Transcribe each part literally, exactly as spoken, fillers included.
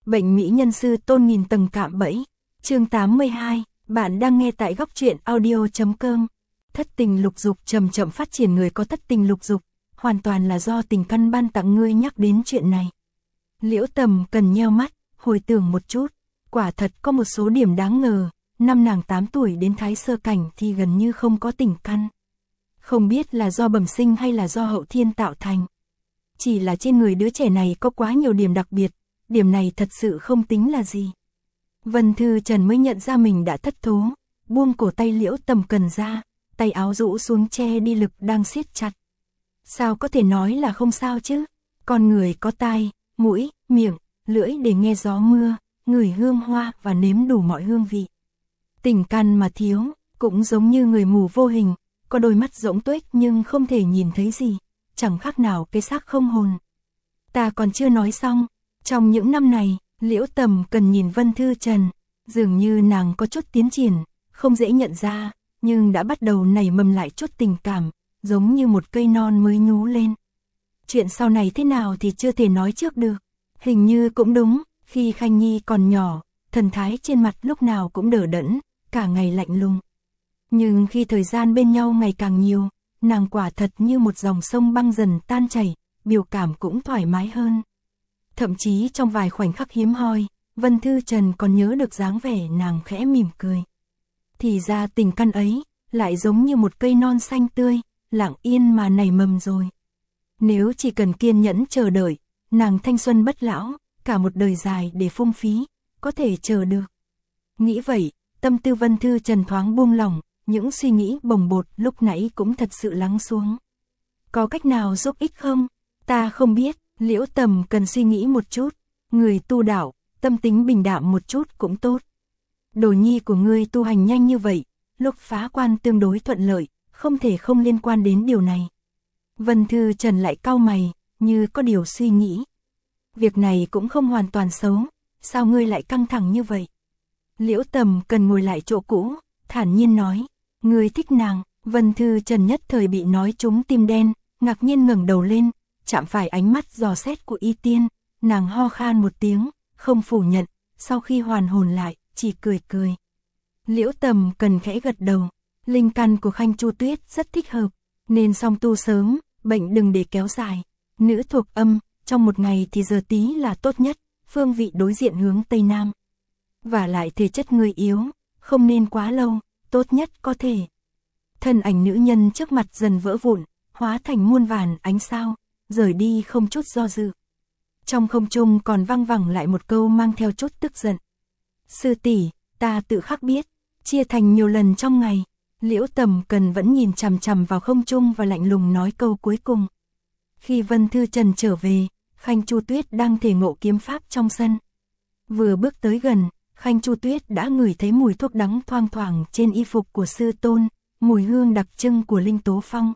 Bệnh mỹ nhân sư tôn nghìn tầng cạm bẫy. Chương tám mươi hai, bạn đang nghe tại góc truyện audio chấm com. Thất tình lục dục chậm chậm phát triển. Người có thất tình lục dục, hoàn toàn là do tình căn ban tặng. Ngươi nhắc đến chuyện này. Liễu Tầm Cần nheo mắt, hồi tưởng một chút, quả thật có một số điểm đáng ngờ. Năm nàng tám tuổi đến thái sơ cảnh thì gần như không có tình căn. Không biết là do bẩm sinh hay là do hậu thiên tạo thành. Chỉ là trên người đứa trẻ này có quá nhiều điểm đặc biệt, điểm này thật sự không tính là gì. Vân Thư Trần mới nhận ra mình đã thất thố, buông cổ tay Liễu Tầm Cần ra, tay áo rũ xuống che đi lực đang siết chặt. Sao có thể nói là không sao chứ? Con người có tai, mũi, miệng, lưỡi để nghe gió mưa, ngửi hương hoa và nếm đủ mọi hương vị. Tình căn mà thiếu, cũng giống như người mù vô hình, có đôi mắt rỗng tuếch nhưng không thể nhìn thấy gì, chẳng khác nào cái xác không hồn. Ta còn chưa nói xong, trong những năm này, Liễu Tầm Cần nhìn Vân Thư Trần, dường như nàng có chút tiến triển, không dễ nhận ra, nhưng đã bắt đầu nảy mầm lại chút tình cảm, giống như một cây non mới nhú lên. Chuyện sau này thế nào thì chưa thể nói trước được. Hình như cũng đúng, khi Khanh Nhi còn nhỏ, thần thái trên mặt lúc nào cũng đờ đẫn, cả ngày lạnh lùng. Nhưng khi thời gian bên nhau ngày càng nhiều, nàng quả thật như một dòng sông băng dần tan chảy, biểu cảm cũng thoải mái hơn. Thậm chí trong vài khoảnh khắc hiếm hoi, Vân Thư Trần còn nhớ được dáng vẻ nàng khẽ mỉm cười. Thì ra tình căn ấy, lại giống như một cây non xanh tươi, lặng yên mà nảy mầm rồi. Nếu chỉ cần kiên nhẫn chờ đợi, nàng thanh xuân bất lão, cả một đời dài để phung phí, có thể chờ được. Nghĩ vậy, tâm tư Vân Thư Trần thoáng buông lỏng, những suy nghĩ bồng bột lúc nãy cũng thật sự lắng xuống. Có cách nào giúp ích không? Ta không biết. Liễu Tầm Cần suy nghĩ một chút, người tu đạo, tâm tính bình đạm một chút cũng tốt. Đồ nhi của ngươi tu hành nhanh như vậy, lúc phá quan tương đối thuận lợi, không thể không liên quan đến điều này. Vân Thư Trần lại cau mày, như có điều suy nghĩ. Việc này cũng không hoàn toàn xấu, sao ngươi lại căng thẳng như vậy? Liễu Tầm Cần ngồi lại chỗ cũ, thản nhiên nói, ngươi thích nàng. Vân Thư Trần nhất thời bị nói trúng tim đen, ngạc nhiên ngẩng đầu lên, chạm phải ánh mắt dò xét của Y Tiên, nàng ho khan một tiếng, không phủ nhận, sau khi hoàn hồn lại, chỉ cười cười. Liễu Tầm Cần khẽ gật đầu, linh căn của Khanh Chu Tuyết rất thích hợp, nên song tu sớm, bệnh đừng để kéo dài. Nữ thuộc âm, trong một ngày thì giờ tí là tốt nhất, phương vị đối diện hướng Tây Nam. Và lại thể chất người yếu, không nên quá lâu, tốt nhất có thể. Thân ảnh nữ nhân trước mặt dần vỡ vụn, hóa thành muôn vàn ánh sao, rời đi không chút do dự. Trong không trung còn vang vẳng lại một câu mang theo chút tức giận. Sư tỷ, ta tự khắc biết, chia thành nhiều lần trong ngày. Liễu Tầm Cần vẫn nhìn chằm chằm vào không trung và lạnh lùng nói câu cuối cùng. Khi Vân Thư Trần trở về, Khanh Chu Tuyết đang thể ngộ kiếm pháp trong sân. Vừa bước tới gần, Khanh Chu Tuyết đã ngửi thấy mùi thuốc đắng thoang thoảng trên y phục của sư tôn, mùi hương đặc trưng của Linh Tố Phong.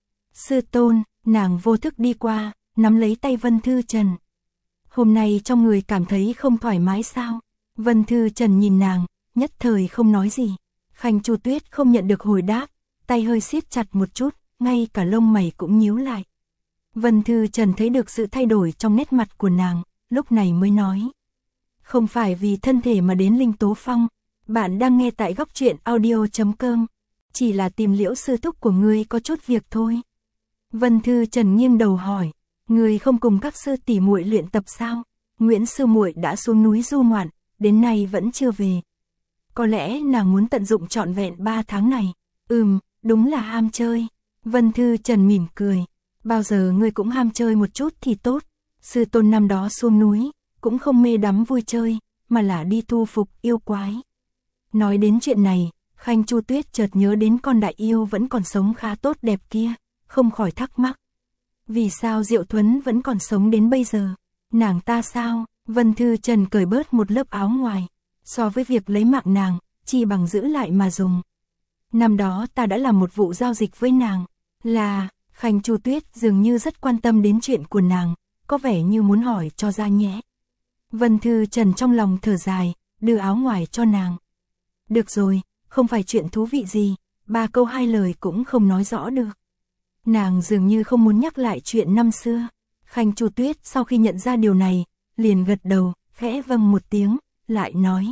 Sư tôn, nàng vô thức đi qua, nắm lấy tay Vân Thư Trần. Hôm nay trong người cảm thấy không thoải mái sao? Vân Thư Trần nhìn nàng, nhất thời không nói gì. Khanh Chu Tuyết không nhận được hồi đáp, tay hơi siết chặt một chút, ngay cả lông mày cũng nhíu lại. Vân Thư Trần thấy được sự thay đổi trong nét mặt của nàng, lúc này mới nói. Không phải vì thân thể mà đến Linh Tố Phong, bạn đang nghe tại góc truyện audio chấm com, chỉ là tìm Liễu sư thúc của ngươi có chút việc thôi. Vân Thư Trần nghiêng đầu hỏi, ngươi không cùng các sư tỷ muội luyện tập sao? Nguyễn sư muội đã xuống núi du ngoạn, đến nay vẫn chưa về. Có lẽ nàng muốn tận dụng trọn vẹn ba tháng này. Ừm, đúng là ham chơi. Vân Thư Trần mỉm cười, bao giờ ngươi cũng ham chơi một chút thì tốt. Sư tôn năm đó xuống núi, cũng không mê đắm vui chơi, mà là đi thu phục yêu quái. Nói đến chuyện này, Khanh Chu Tuyết chợt nhớ đến con đại yêu vẫn còn sống khá tốt đẹp kia, không khỏi thắc mắc. Vì sao Diệu Thuấn vẫn còn sống đến bây giờ? Nàng ta sao? Vân Thư Trần cởi bớt một lớp áo ngoài. So với việc lấy mạng nàng, chi bằng giữ lại mà dùng. Năm đó ta đã làm một vụ giao dịch với nàng, là... Khanh Chu Tuyết dường như rất quan tâm đến chuyện của nàng, có vẻ như muốn hỏi cho ra nhẽ. Vân Thư Trần trong lòng thở dài, đưa áo ngoài cho nàng. Được rồi, không phải chuyện thú vị gì, ba câu hai lời cũng không nói rõ được. Nàng dường như không muốn nhắc lại chuyện năm xưa. Khanh Chu Tuyết sau khi nhận ra điều này, liền gật đầu, khẽ vâng một tiếng, lại nói.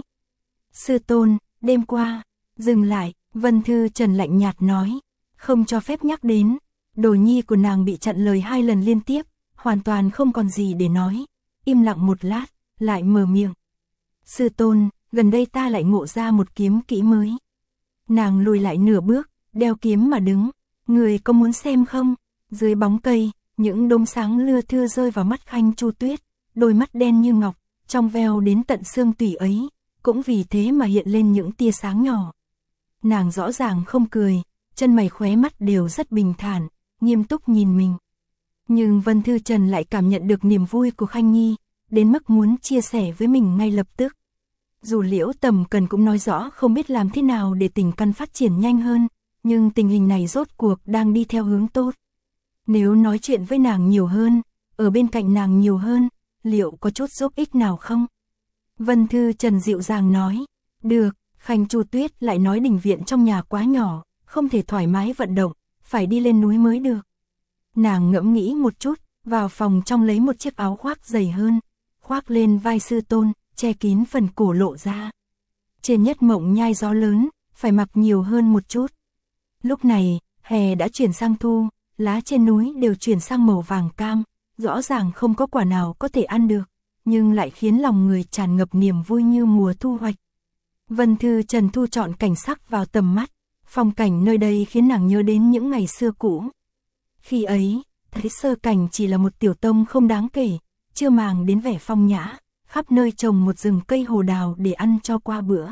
Sư tôn, đêm qua, dừng lại, Vân Thư Trần lạnh nhạt nói, không cho phép nhắc đến. Đồ nhi của nàng bị chặn lời hai lần liên tiếp, hoàn toàn không còn gì để nói. Im lặng một lát, lại mở miệng. Sư tôn, gần đây ta lại ngộ ra một kiếm kỹ mới. Nàng lùi lại nửa bước, đeo kiếm mà đứng. Người có muốn xem không? Dưới bóng cây, những đốm sáng lưa thưa rơi vào mắt Khanh Chu Tuyết, đôi mắt đen như ngọc, trong veo đến tận xương tủy ấy, cũng vì thế mà hiện lên những tia sáng nhỏ. Nàng rõ ràng không cười, chân mày khóe mắt đều rất bình thản, nghiêm túc nhìn mình. Nhưng Vân Thư Trần lại cảm nhận được niềm vui của Khanh Nhi, đến mức muốn chia sẻ với mình ngay lập tức. Dù Liễu Tầm Cần cũng nói rõ không biết làm thế nào để tình căn phát triển nhanh hơn, nhưng tình hình này rốt cuộc đang đi theo hướng tốt. Nếu nói chuyện với nàng nhiều hơn, ở bên cạnh nàng nhiều hơn, liệu có chút giúp ích nào không? Vân Thư Trần dịu dàng nói, được. Khanh Chu Tuyết lại nói đình viện trong nhà quá nhỏ, không thể thoải mái vận động, phải đi lên núi mới được. Nàng ngẫm nghĩ một chút, vào phòng trong lấy một chiếc áo khoác dày hơn, khoác lên vai sư tôn, che kín phần cổ lộ ra. Trên nhất mộng nhai gió lớn, phải mặc nhiều hơn một chút. Lúc này, hè đã chuyển sang thu, lá trên núi đều chuyển sang màu vàng cam, rõ ràng không có quả nào có thể ăn được, nhưng lại khiến lòng người tràn ngập niềm vui như mùa thu hoạch. Vân Thư Trần thu trọn cảnh sắc vào tầm mắt, phong cảnh nơi đây khiến nàng nhớ đến những ngày xưa cũ. Khi ấy, thấy Sơ Cảnh chỉ là một tiểu tông không đáng kể, chưa màng đến vẻ phong nhã, khắp nơi trồng một rừng cây hồ đào để ăn cho qua bữa.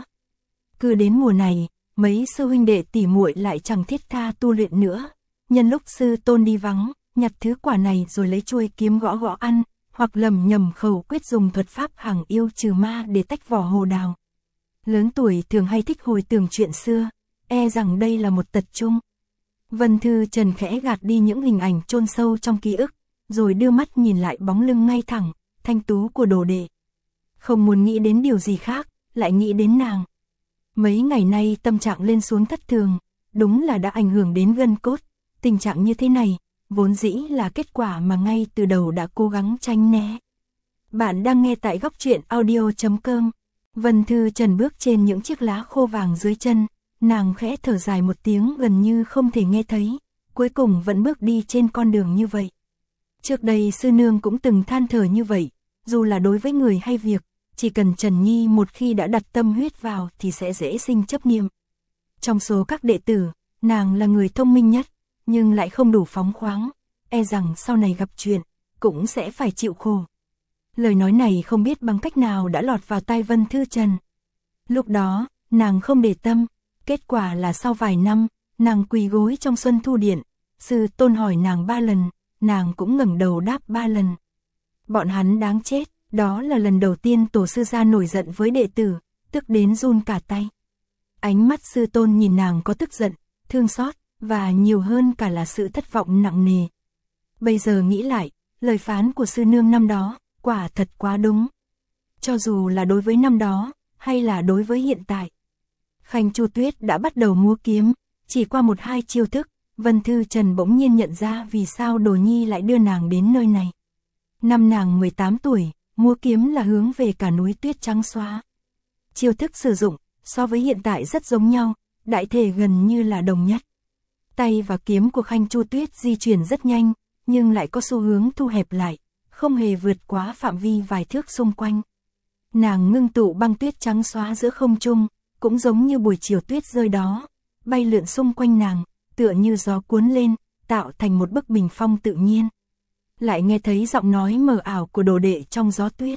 Cứ đến mùa này, mấy sư huynh đệ tỷ muội lại chẳng thiết tha tu luyện nữa, nhân lúc sư tôn đi vắng, nhặt thứ quả này rồi lấy chuôi kiếm gõ gõ ăn, hoặc lầm nhầm khẩu quyết dùng thuật pháp hằng yêu trừ ma để tách vỏ hồ đào. Lớn tuổi thường hay thích hồi tưởng chuyện xưa, e rằng đây là một tật chung. Vân Thư Trần khẽ gạt đi những hình ảnh chôn sâu trong ký ức, rồi đưa mắt nhìn lại bóng lưng ngay thẳng, thanh tú của đồ đệ. Không muốn nghĩ đến điều gì khác, lại nghĩ đến nàng. Mấy ngày nay tâm trạng lên xuống thất thường, đúng là đã ảnh hưởng đến gân cốt. Tình trạng như thế này, vốn dĩ là kết quả mà ngay từ đầu đã cố gắng tránh né. Bạn đang nghe tại góc truyện audio chấm com. Vân Thư Trần bước trên những chiếc lá khô vàng dưới chân, nàng khẽ thở dài một tiếng gần như không thể nghe thấy, cuối cùng vẫn bước đi trên con đường như vậy. Trước đây sư nương cũng từng than thở như vậy, dù là đối với người hay việc, chỉ cần Trần Nhi một khi đã đặt tâm huyết vào thì sẽ dễ sinh chấp niệm. Trong số các đệ tử, nàng là người thông minh nhất, nhưng lại không đủ phóng khoáng, e rằng sau này gặp chuyện, cũng sẽ phải chịu khổ. Lời nói này không biết bằng cách nào đã lọt vào tai Vân Thư Trần. Lúc đó, nàng không để tâm, kết quả là sau vài năm, nàng quỳ gối trong Xuân Thu Điện, sư tôn hỏi nàng ba lần, nàng cũng ngẩng đầu đáp ba lần. Bọn hắn đáng chết, đó là lần đầu tiên tổ sư gia nổi giận với đệ tử, tức đến run cả tay. Ánh mắt sư tôn nhìn nàng có tức giận, thương xót, và nhiều hơn cả là sự thất vọng nặng nề. Bây giờ nghĩ lại, lời phán của sư nương năm đó, quả thật quá đúng. Cho dù là đối với năm đó, hay là đối với hiện tại. Khanh Chu Tuyết đã bắt đầu múa kiếm, chỉ qua một hai chiêu thức, Vân Thư Trần bỗng nhiên nhận ra vì sao Đồ Nhi lại đưa nàng đến nơi này. Năm nàng mười tám tuổi, múa kiếm là hướng về cả núi tuyết trắng xóa. Chiêu thức sử dụng, so với hiện tại rất giống nhau, đại thể gần như là đồng nhất. Tay và kiếm của Khanh Chu Tuyết di chuyển rất nhanh, nhưng lại có xu hướng thu hẹp lại, không hề vượt quá phạm vi vài thước xung quanh. Nàng ngưng tụ băng tuyết trắng xóa giữa không trung, cũng giống như buổi chiều tuyết rơi đó, bay lượn xung quanh nàng, tựa như gió cuốn lên, tạo thành một bức bình phong tự nhiên. Lại nghe thấy giọng nói mờ ảo của đồ đệ trong gió tuyết.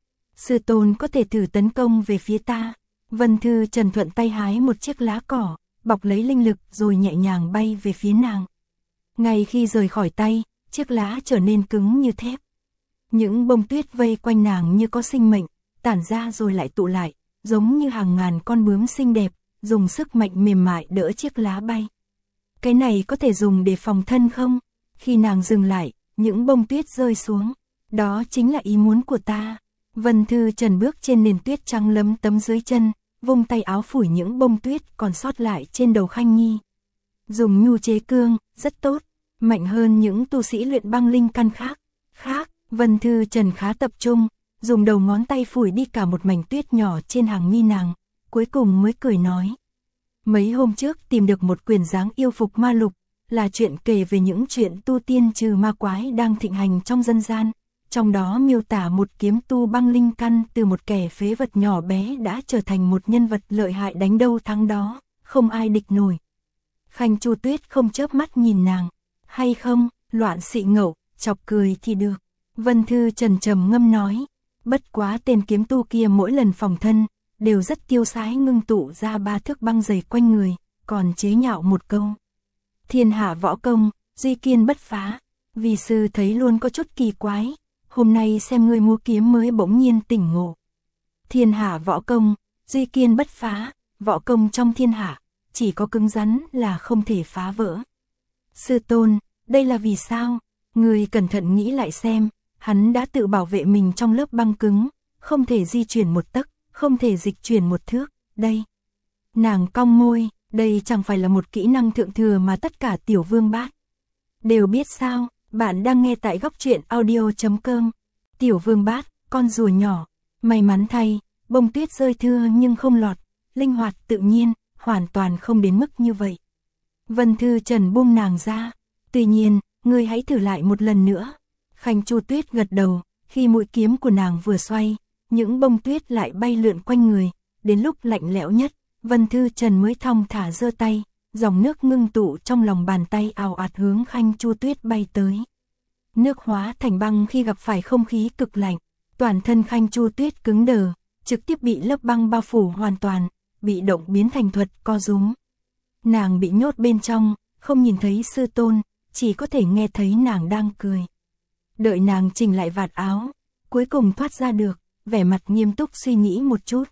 Sư tôn có thể thử tấn công về phía ta. Vân Thư Trần thuận tay hái một chiếc lá cỏ, bọc lấy linh lực rồi nhẹ nhàng bay về phía nàng. Ngay khi rời khỏi tay, chiếc lá trở nên cứng như thép. Những bông tuyết vây quanh nàng như có sinh mệnh, tản ra rồi lại tụ lại, giống như hàng ngàn con bướm xinh đẹp, dùng sức mạnh mềm mại đỡ chiếc lá bay. Cái này có thể dùng để phòng thân không? Khi nàng dừng lại, những bông tuyết rơi xuống. Đó chính là ý muốn của ta. Vân Thư Trần bước trên nền tuyết trắng lấm tấm dưới chân, vung tay áo phủi những bông tuyết còn sót lại trên đầu Khanh Nhi. Dùng nhu chế cương, rất tốt, mạnh hơn những tu sĩ luyện băng linh căn khác. Khác, Vân Thư Trần khá tập trung, dùng đầu ngón tay phủi đi cả một mảnh tuyết nhỏ trên hàng mi nàng, cuối cùng mới cười nói. Mấy hôm trước tìm được một quyển dáng yêu phục ma lục, là chuyện kể về những chuyện tu tiên trừ ma quái đang thịnh hành trong dân gian, trong đó miêu tả một kiếm tu băng linh căn từ một kẻ phế vật nhỏ bé đã trở thành một nhân vật lợi hại đánh đâu thắng đó, không ai địch nổi. Khanh Chu Tuyết không chớp mắt nhìn nàng, hay không, loạn xị ngẫu, chọc cười thì được. Vân Thư Trần trầm ngâm nói, bất quá tên kiếm tu kia mỗi lần phòng thân, đều rất tiêu sái ngưng tụ ra ba thước băng dày quanh người, còn chế nhạo một câu. Thiên hạ võ công, duy kiên bất phá, vì sư thấy luôn có chút kỳ quái, hôm nay xem ngươi múa kiếm mới bỗng nhiên tỉnh ngộ. Thiên hạ võ công, duy kiên bất phá, võ công trong thiên hạ, chỉ có cứng rắn là không thể phá vỡ. Sư tôn, đây là vì sao? Ngươi cẩn thận nghĩ lại xem, hắn đã tự bảo vệ mình trong lớp băng cứng, không thể di chuyển một tấc, không thể dịch chuyển một thước, đây. Nàng cong môi, đây chẳng phải là một kỹ năng thượng thừa mà tất cả tiểu vương bát đều biết sao? Bạn đang nghe tại góc truyện audio chấm com. Tiểu vương bát, con rùa nhỏ, may mắn thay, bông tuyết rơi thưa nhưng không lọt, linh hoạt tự nhiên, hoàn toàn không đến mức như vậy. Vân Thư Trần buông nàng ra, tuy nhiên, ngươi hãy thử lại một lần nữa. Khanh Chu Tuyết gật đầu, khi mũi kiếm của nàng vừa xoay, những bông tuyết lại bay lượn quanh người, đến lúc lạnh lẽo nhất, Vân Thư Trần mới thong thả giơ tay, dòng nước ngưng tụ trong lòng bàn tay ào ạt hướng Khanh Chu Tuyết bay tới. Nước hóa thành băng khi gặp phải không khí cực lạnh, toàn thân Khanh Chu Tuyết cứng đờ, trực tiếp bị lớp băng bao phủ hoàn toàn, bị động biến thành thuật co rúm. Nàng bị nhốt bên trong, không nhìn thấy sư tôn, chỉ có thể nghe thấy nàng đang cười. Đợi nàng chỉnh lại vạt áo, cuối cùng thoát ra được, vẻ mặt nghiêm túc suy nghĩ một chút.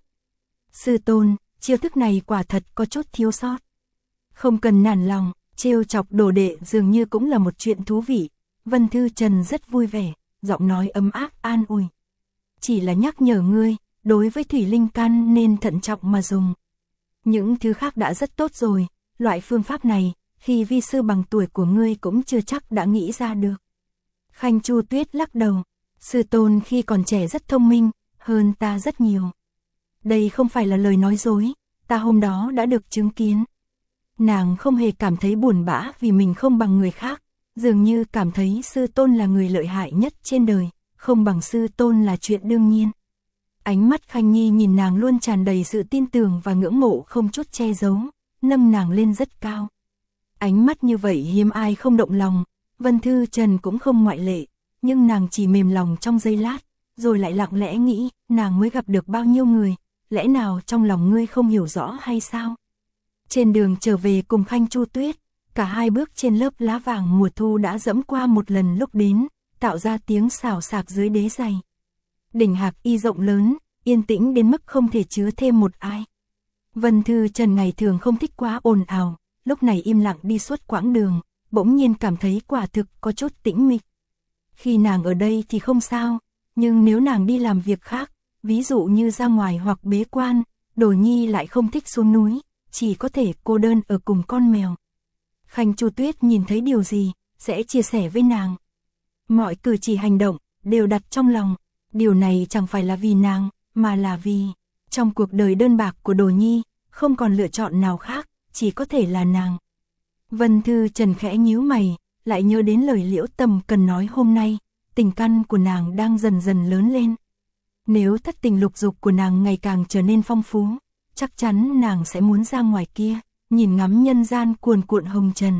Sư tôn, chiêu thức này quả thật có chút thiếu sót. Không cần nản lòng, trêu chọc đồ đệ dường như cũng là một chuyện thú vị. Vân Thư Trần rất vui vẻ, giọng nói ấm áp an ủi. Chỉ là nhắc nhở ngươi, đối với thủy linh căn nên thận trọng mà dùng. Những thứ khác đã rất tốt rồi, loại phương pháp này, khi vi sư bằng tuổi của ngươi cũng chưa chắc đã nghĩ ra được. Khanh Chu Tuyết lắc đầu, sư tôn khi còn trẻ rất thông minh, hơn ta rất nhiều. Đây không phải là lời nói dối, ta hôm đó đã được chứng kiến. Nàng không hề cảm thấy buồn bã vì mình không bằng người khác, dường như cảm thấy sư tôn là người lợi hại nhất trên đời, không bằng sư tôn là chuyện đương nhiên. Ánh mắt Khanh Nhi nhìn nàng luôn tràn đầy sự tin tưởng và ngưỡng mộ không chút che giấu, nâng nàng lên rất cao. Ánh mắt như vậy hiếm ai không động lòng, Vân Thư Trần cũng không ngoại lệ, nhưng nàng chỉ mềm lòng trong giây lát, rồi lại lặng lẽ nghĩ, nàng mới gặp được bao nhiêu người, lẽ nào trong lòng ngươi không hiểu rõ hay sao? Trên đường trở về cùng Khanh Chu Tuyết, cả hai bước trên lớp lá vàng mùa thu đã dẫm qua một lần lúc đến, tạo ra tiếng xào xạc dưới đế giày. Đỉnh Hạc Y rộng lớn, yên tĩnh đến mức không thể chứa thêm một ai. Vân Thư Trần ngày thường không thích quá ồn ào, lúc này im lặng đi suốt quãng đường, bỗng nhiên cảm thấy quả thực có chút tĩnh mịch. Khi nàng ở đây thì không sao, nhưng nếu nàng đi làm việc khác, ví dụ như ra ngoài hoặc bế quan, Đồ Nhi lại không thích xuống núi, chỉ có thể cô đơn ở cùng con mèo. Khanh Chu Tuyết nhìn thấy điều gì, sẽ chia sẻ với nàng. Mọi cử chỉ hành động, đều đặt trong lòng, điều này chẳng phải là vì nàng, mà là vì, trong cuộc đời đơn bạc của Đồ Nhi, không còn lựa chọn nào khác, chỉ có thể là nàng. Vân Thư Trần khẽ nhíu mày, lại nhớ đến lời Liễu Tầm cần nói hôm nay, tình căn của nàng đang dần dần lớn lên. Nếu thất tình lục dục của nàng ngày càng trở nên phong phú, chắc chắn nàng sẽ muốn ra ngoài kia, nhìn ngắm nhân gian cuồn cuộn hồng trần.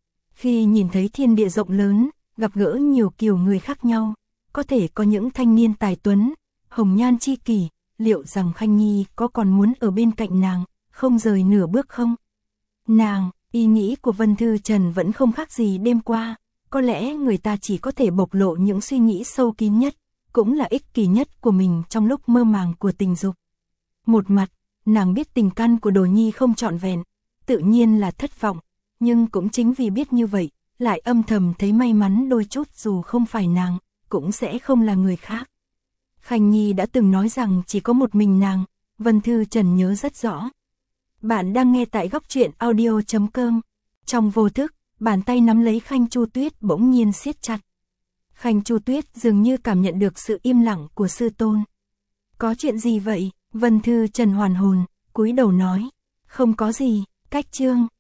Khi nhìn thấy thiên địa rộng lớn, gặp gỡ nhiều kiểu người khác nhau, có thể có những thanh niên tài tuấn, hồng nhan chi kỷ, liệu rằng Khanh Nhi có còn muốn ở bên cạnh nàng, không rời nửa bước không? Nàng, ý nghĩ của Vân Thư Trần vẫn không khác gì đêm qua, có lẽ người ta chỉ có thể bộc lộ những suy nghĩ sâu kín nhất, cũng là ích kỷ nhất của mình trong lúc mơ màng của tình dục. Một mặt, nàng biết tình căn của Đồ Nhi không trọn vẹn, tự nhiên là thất vọng, nhưng cũng chính vì biết như vậy, lại âm thầm thấy may mắn đôi chút dù không phải nàng, cũng sẽ không là người khác. Khanh Nhi đã từng nói rằng chỉ có một mình nàng, Vân Thư Trần nhớ rất rõ. Bạn đang nghe tại góc truyện audio chấm com. Trong vô thức, bàn tay nắm lấy Khanh Chu Tuyết bỗng nhiên siết chặt. Khanh Chu Tuyết dường như cảm nhận được sự im lặng của sư tôn. Có chuyện gì vậy? Vân Thư Trần hoàn hồn, cúi đầu nói. Không có gì, cách chương.